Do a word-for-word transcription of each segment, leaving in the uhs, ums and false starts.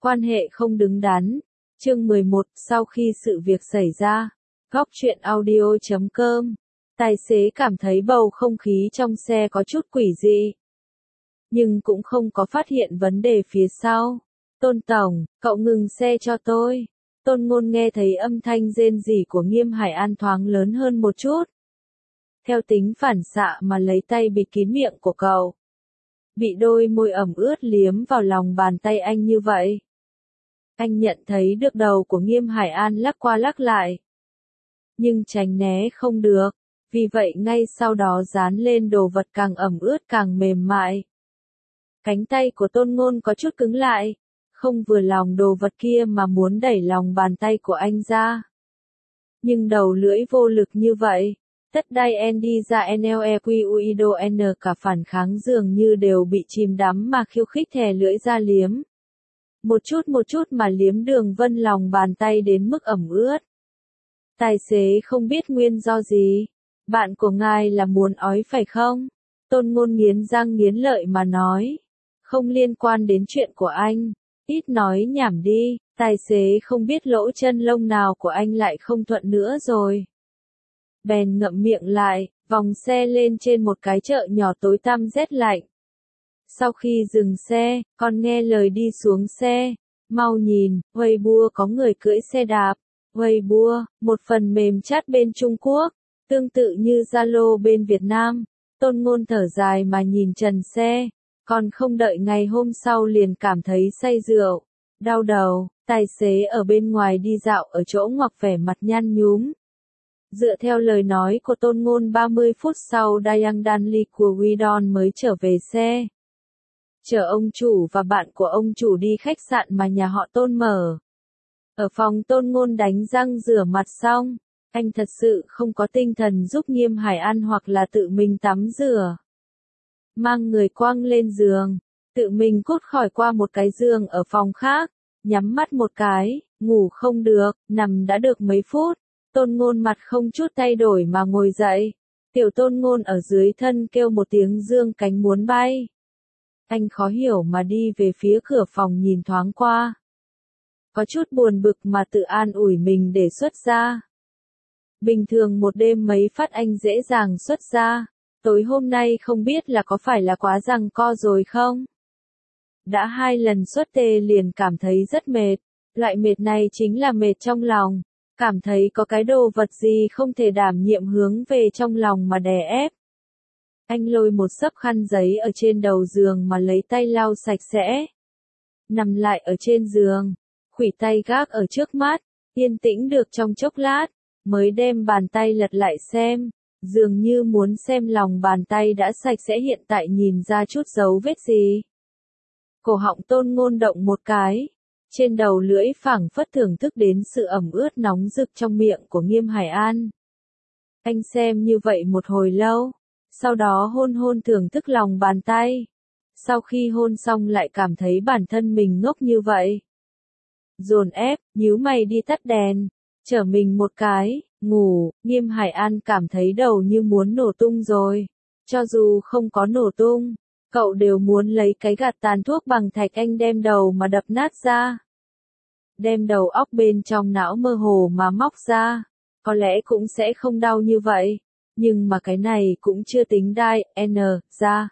Quan hệ không đứng đắn. Chương mười một, sau khi sự việc xảy ra. Góc truyện audio chấm com. Tài xế cảm thấy bầu không khí trong xe có chút quỷ dị. Nhưng cũng không có phát hiện vấn đề phía sau. Tôn Tổng, cậu ngừng xe cho tôi. Tôn Ngôn nghe thấy âm thanh rên rỉ của Nghiêm Hải An thoáng lớn hơn một chút. Theo tính phản xạ mà lấy tay bịt kín miệng của cậu. Bị đôi môi ẩm ướt liếm vào lòng bàn tay anh như vậy. Anh nhận thấy được đầu của Nghiêm Hải An lắc qua lắc lại. Nhưng tránh né không được, vì vậy ngay sau đó dán lên đồ vật càng ẩm ướt càng mềm mại. Cánh tay của Tôn Ngôn có chút cứng lại, không vừa lòng đồ vật kia mà muốn đẩy lòng bàn tay của anh ra. Nhưng đầu lưỡi vô lực như vậy, tất đai N đi ra N L E Q U I D O N cả phản kháng dường như đều bị chìm đắm mà khiêu khích thè lưỡi ra liếm. Một chút một chút mà liếm đường vân lòng bàn tay đến mức ẩm ướt. Tài xế không biết nguyên do gì. Bạn của ngài là muốn ói phải không? Tôn Ngôn nghiến răng nghiến lợi mà nói. Không liên quan đến chuyện của anh. Ít nói nhảm đi, tài xế không biết lỗ chân lông nào của anh lại không thuận nữa rồi. Bèn ngậm miệng lại, vòng xe lên trên một cái chợ nhỏ tối tăm rét lạnh. Sau khi dừng xe, con nghe lời đi xuống xe. Mau nhìn, Weibo có người cưỡi xe đạp. Weibo, một phần mềm chat bên Trung Quốc, tương tự như Zalo bên Việt Nam. Tôn Ngôn thở dài mà nhìn trần xe, còn không đợi ngày hôm sau liền cảm thấy say rượu, đau đầu. Tài xế ở bên ngoài đi dạo ở chỗ ngoặc vẻ mặt nhăn nhúm. Dựa theo lời nói của Tôn Ngôn ba mươi phút sau Dayang Danli của Widon mới trở về xe. Chở ông chủ và bạn của ông chủ đi khách sạn mà nhà họ Tôn mở. Ở phòng Tôn Ngôn đánh răng rửa mặt xong, anh thật sự không có tinh thần giúp Nghiêm Hải An hoặc là tự mình tắm rửa. Mang người quăng lên giường, tự mình cút khỏi qua một cái giường ở phòng khác, nhắm mắt một cái, ngủ không được, nằm đã được mấy phút, Tôn Ngôn mặt không chút thay đổi mà ngồi dậy. Tiểu Tôn Ngôn ở dưới thân kêu một tiếng dương cánh muốn bay. Anh khó hiểu mà đi về phía cửa phòng nhìn thoáng qua. Có chút buồn bực mà tự an ủi mình để xuất ra. Bình thường một đêm mấy phát anh dễ dàng xuất ra. Tối hôm nay không biết là có phải là quá giằng co rồi không? Đã hai lần xuất tê liền cảm thấy rất mệt. Loại mệt này chính là mệt trong lòng. Cảm thấy có cái đồ vật gì không thể đảm nhiệm hướng về trong lòng mà đè ép. Anh lôi một xấp khăn giấy ở trên đầu giường mà lấy tay lau sạch sẽ. Nằm lại ở trên giường, khuỷu tay gác ở trước mắt, yên tĩnh được trong chốc lát, mới đem bàn tay lật lại xem, dường như muốn xem lòng bàn tay đã sạch sẽ hiện tại nhìn ra chút dấu vết gì. Cổ họng Tôn Ngôn động một cái, trên đầu lưỡi phảng phất thưởng thức đến sự ẩm ướt nóng rực trong miệng của Nghiêm Hải An. Anh xem như vậy một hồi lâu. Sau đó hôn hôn thưởng thức lòng bàn tay. Sau khi hôn xong lại cảm thấy bản thân mình ngốc như vậy. Dồn ép, nhíu mày đi tắt đèn, chở mình một cái, ngủ. Nghiêm Hải An cảm thấy đầu như muốn nổ tung rồi. Cho dù không có nổ tung, cậu đều muốn lấy cái gạt tàn thuốc bằng thạch anh đem đầu mà đập nát ra. Đem đầu óc bên trong não mơ hồ mà móc ra. Có lẽ cũng sẽ không đau như vậy. Nhưng mà cái này cũng chưa tính đai, N, ra.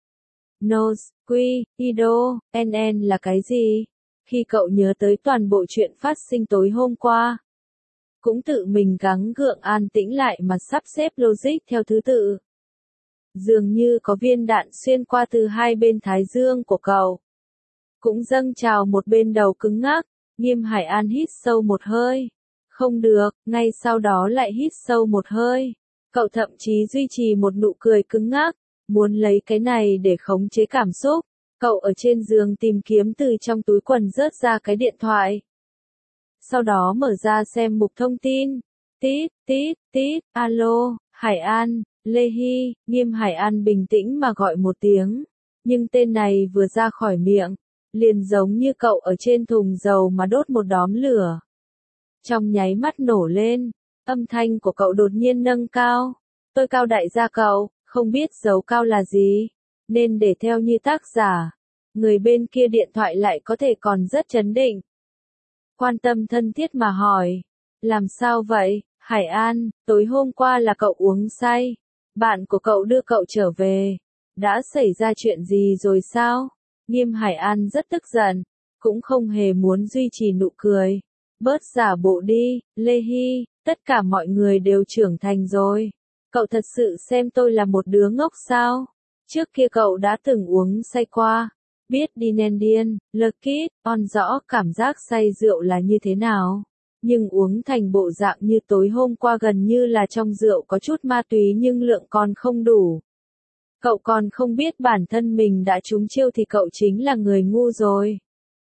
Nose, Q, Ido, N N là cái gì? Khi cậu nhớ tới toàn bộ chuyện phát sinh tối hôm qua. Cũng tự mình gắng gượng an tĩnh lại mà sắp xếp logic theo thứ tự. Dường như có viên đạn xuyên qua từ hai bên thái dương của cậu. Cũng dâng trào một bên đầu cứng ngắc, Nghiêm Hải An hít sâu một hơi. Không được, ngay sau đó lại hít sâu một hơi. Cậu thậm chí duy trì một nụ cười cứng ngắc, muốn lấy cái này để khống chế cảm xúc. Cậu ở trên giường tìm kiếm từ trong túi quần rớt ra cái điện thoại. Sau đó mở ra xem mục thông tin. Tít, tít, tít, alo, Hải An, Lê Hy. Nghiêm Hải An bình tĩnh mà gọi một tiếng. Nhưng tên này vừa ra khỏi miệng, liền giống như cậu ở trên thùng dầu mà đốt một đóm lửa. Trong nháy mắt nổ lên. Âm thanh của cậu đột nhiên nâng cao. Tôi cao đại gia cậu, không biết dấu cao là gì, nên để theo như tác giả. Người bên kia điện thoại lại có thể còn rất trấn định. Quan tâm thân thiết mà hỏi. Làm sao vậy, Hải An, tối hôm qua là cậu uống say. Bạn của cậu đưa cậu trở về. Đã xảy ra chuyện gì rồi sao? Nghiêm Hải An rất tức giận, cũng không hề muốn duy trì nụ cười. Bớt giả bộ đi, Lê Hy, tất cả mọi người đều trưởng thành rồi. Cậu thật sự xem tôi là một đứa ngốc sao? Trước kia cậu đã từng uống say qua. Biết đi nên điên, Lucky, on rõ cảm giác say rượu là như thế nào. Nhưng uống thành bộ dạng như tối hôm qua gần như là trong rượu có chút ma túy nhưng lượng còn không đủ. Cậu còn không biết bản thân mình đã trúng chiêu thì cậu chính là người ngu rồi.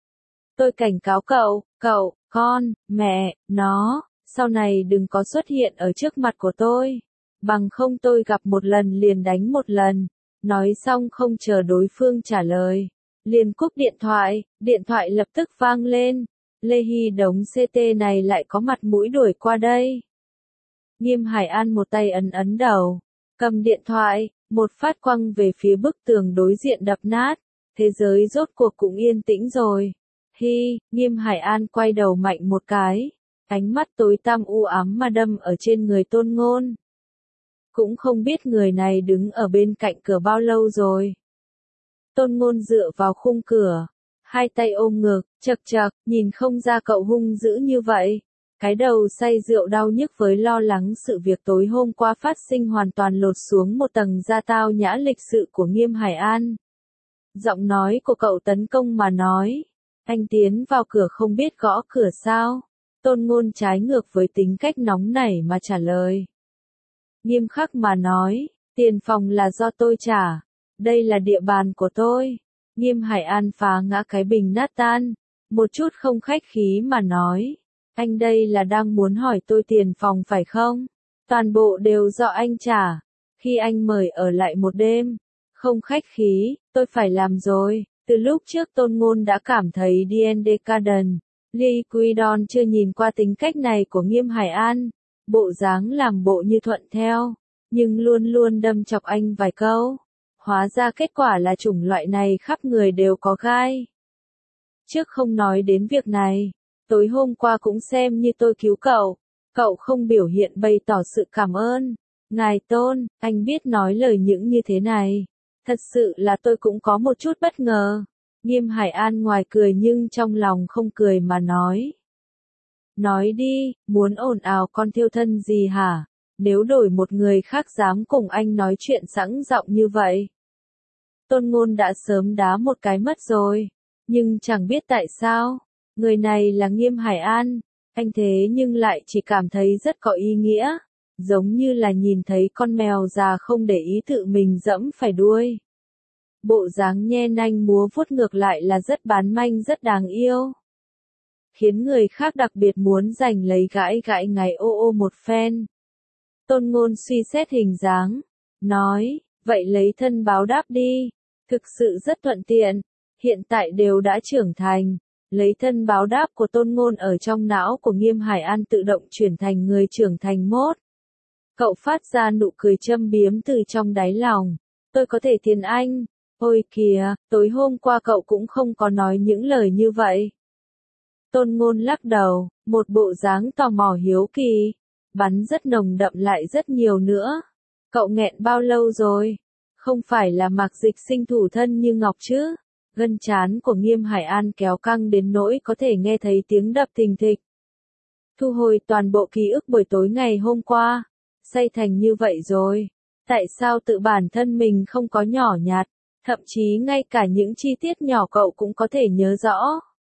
Tôi cảnh cáo cậu, cậu, con, mẹ, nó, sau này đừng có xuất hiện ở trước mặt của tôi. Bằng không tôi gặp một lần liền đánh một lần. Nói xong không chờ đối phương trả lời. Liền cúp điện thoại, điện thoại lập tức vang lên. Lê Hy đống xê tê này lại có mặt mũi đuổi qua đây. Nghiêm Hải An một tay ấn ấn đầu, cầm điện thoại, một phát quăng về phía bức tường đối diện đập nát. Thế giới rốt cuộc cũng yên tĩnh rồi. Hi, Nghiêm Hải An quay đầu mạnh một cái, ánh mắt tối tăm u ám mà đâm ở trên người Tôn Ngôn. Cũng không biết người này đứng ở bên cạnh cửa bao lâu rồi. Tôn Ngôn dựa vào khung cửa, hai tay ôm ngực, chật chật, nhìn không ra cậu hung dữ như vậy. Cái đầu say rượu đau nhức với lo lắng sự việc tối hôm qua phát sinh hoàn toàn lột xuống một tầng da tao nhã lịch sự của Nghiêm Hải An. Giọng nói của cậu tấn công mà nói. Anh tiến vào cửa không biết gõ cửa sao? Tôn Ngôn trái ngược với tính cách nóng nảy mà trả lời. Nghiêm khắc mà nói, tiền phòng là do tôi trả. Đây là địa bàn của tôi. Nghiêm Hải An phá ngã cái bình nát tan. Một chút không khách khí mà nói. Anh đây là đang muốn hỏi tôi tiền phòng phải không? Toàn bộ đều do anh trả. Khi anh mời ở lại một đêm. Không khách khí, tôi phải làm rồi. Từ lúc trước Tôn Ngôn đã cảm thấy đê en đê Garden, Lee Quidon chưa nhìn qua tính cách này của Nghiêm Hải An. Bộ dáng làm bộ như thuận theo, nhưng luôn luôn đâm chọc anh vài câu. Hóa ra kết quả là chủng loại này khắp người đều có gai. Trước không nói đến việc này, tối hôm qua cũng xem như tôi cứu cậu. Cậu không biểu hiện bày tỏ sự cảm ơn. Ngài Tôn, anh biết nói lời những như thế này. Thật sự là tôi cũng có một chút bất ngờ. Nghiêm Hải An ngoài cười nhưng trong lòng không cười mà nói. Nói đi, muốn ồn ào con thiêu thân gì hả? Nếu đổi một người khác dám cùng anh nói chuyện sẵn giọng như vậy. Tôn Ngôn đã sớm đá một cái mất rồi. Nhưng chẳng biết tại sao. Người này là Nghiêm Hải An. Anh thế nhưng lại chỉ cảm thấy rất có ý nghĩa. Giống như là nhìn thấy con mèo già không để ý tự mình dẫm phải đuôi. Bộ dáng nhe nanh múa vuốt ngược lại là rất bán manh rất đáng yêu. Khiến người khác đặc biệt muốn giành lấy gãi gãi ngày ô ô một phen. Tôn Ngôn suy xét hình dáng. Nói, vậy lấy thân báo đáp đi. Thực sự rất thuận tiện. Hiện tại đều đã trưởng thành. Lấy thân báo đáp của Tôn Ngôn ở trong não của Nghiêm Hải An tự động chuyển thành người trưởng thành mốt. Cậu phát ra nụ cười châm biếm từ trong đáy lòng. Tôi có thể tiền anh. Ôi kìa, tối hôm qua cậu cũng không có nói những lời như vậy. Tôn Ngôn lắc đầu, một bộ dáng tò mò hiếu kỳ. Bắn rất nồng đậm lại rất nhiều nữa. Cậu nghẹn bao lâu rồi? Không phải là Mạc Dịch Sinh thủ thân như ngọc chứ? Gân trán của Nghiêm Hải An kéo căng đến nỗi có thể nghe thấy tiếng đập thình thịch. Thu hồi toàn bộ ký ức buổi tối ngày hôm qua. Say thành như vậy rồi. Tại sao tự bản thân mình không có nhỏ nhặt? Thậm chí ngay cả những chi tiết nhỏ cậu cũng có thể nhớ rõ.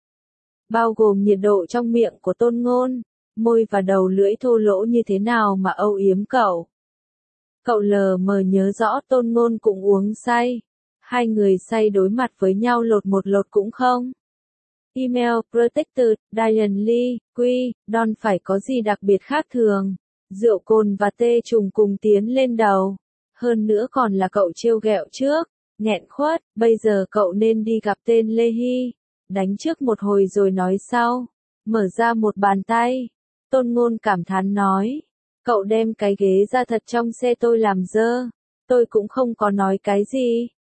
Bao gồm nhiệt độ trong miệng của Tôn Ngôn, môi và đầu lưỡi thô lỗ như thế nào mà âu yếm cậu. Cậu lờ mờ nhớ rõ Tôn Ngôn cũng uống say. Hai người say đối mặt với nhau lột một lột cũng không. Email Protected, Diane Lee, Quy, Don phải có gì đặc biệt khác thường. Rượu cồn và tê trùng cùng tiến lên đầu. Hơn nữa còn là cậu trêu ghẹo trước. Nghẹn khuất, bây giờ cậu nên đi gặp tên Lê Hy. Đánh trước một hồi rồi nói sau. Mở ra một bàn tay. Tôn Ngôn cảm thán nói. Cậu đem cái ghế ra thật trong xe tôi làm dơ. Tôi cũng không có nói cái gì.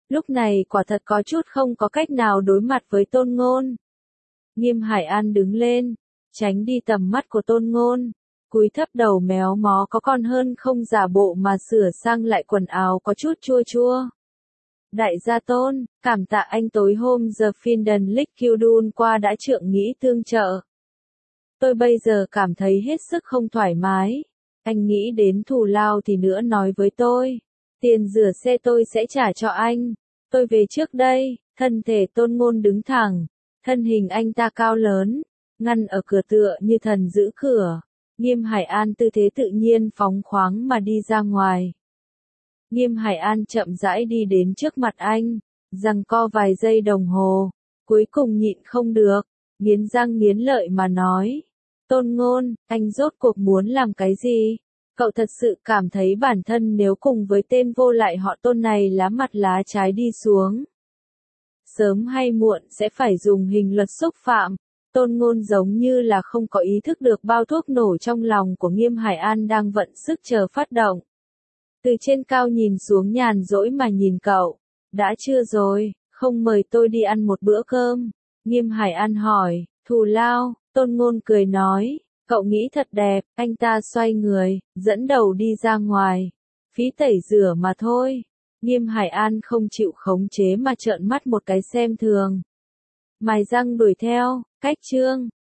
Lúc này quả thật có chút không có cách nào đối mặt với Tôn Ngôn. Nghiêm Hải An đứng lên, tránh đi tầm mắt của Tôn Ngôn, cúi thấp đầu méo mó có con hơn không giả bộ mà sửa sang lại quần áo có chút chua chua. Đại gia Tôn, cảm tạ anh tối hôm giờ Finden Lich Kyudun qua đã trượng nghĩ tương trợ. Tôi bây giờ cảm thấy hết sức không thoải mái. Anh nghĩ đến thù lao thì nữa nói với tôi. Tiền rửa xe tôi sẽ trả cho anh. Tôi về trước đây. Thân thể Tôn Ngôn đứng thẳng. Thân hình anh ta cao lớn, ngăn ở cửa tựa như thần giữ cửa. Nghiêm Hải An tư thế tự nhiên phóng khoáng mà đi ra ngoài. Nghiêm Hải An chậm rãi đi đến trước mặt anh, giằng co vài giây đồng hồ, cuối cùng nhịn không được, nghiến răng nghiến lợi mà nói. Tôn Ngôn, anh rốt cuộc muốn làm cái gì? Cậu thật sự cảm thấy bản thân nếu cùng với tên vô lại họ Tôn này lá mặt lá trái đi xuống, sớm hay muộn sẽ phải dùng hình luật xúc phạm. Tôn Ngôn giống như là không có ý thức được bao thuốc nổ trong lòng của Nghiêm Hải An đang vận sức chờ phát động. Từ trên cao nhìn xuống nhàn rỗi mà nhìn cậu. Đã chưa rồi, không mời tôi đi ăn một bữa cơm? Nghiêm Hải An hỏi. Thù lao, Tôn Ngôn cười nói. Cậu nghĩ thật đẹp. Anh ta xoay người, dẫn đầu đi ra ngoài. Phí tẩy rửa mà thôi. Nghiêm Hải An không chịu khống chế mà trợn mắt một cái xem thường. Mài răng đuổi theo. Cách chương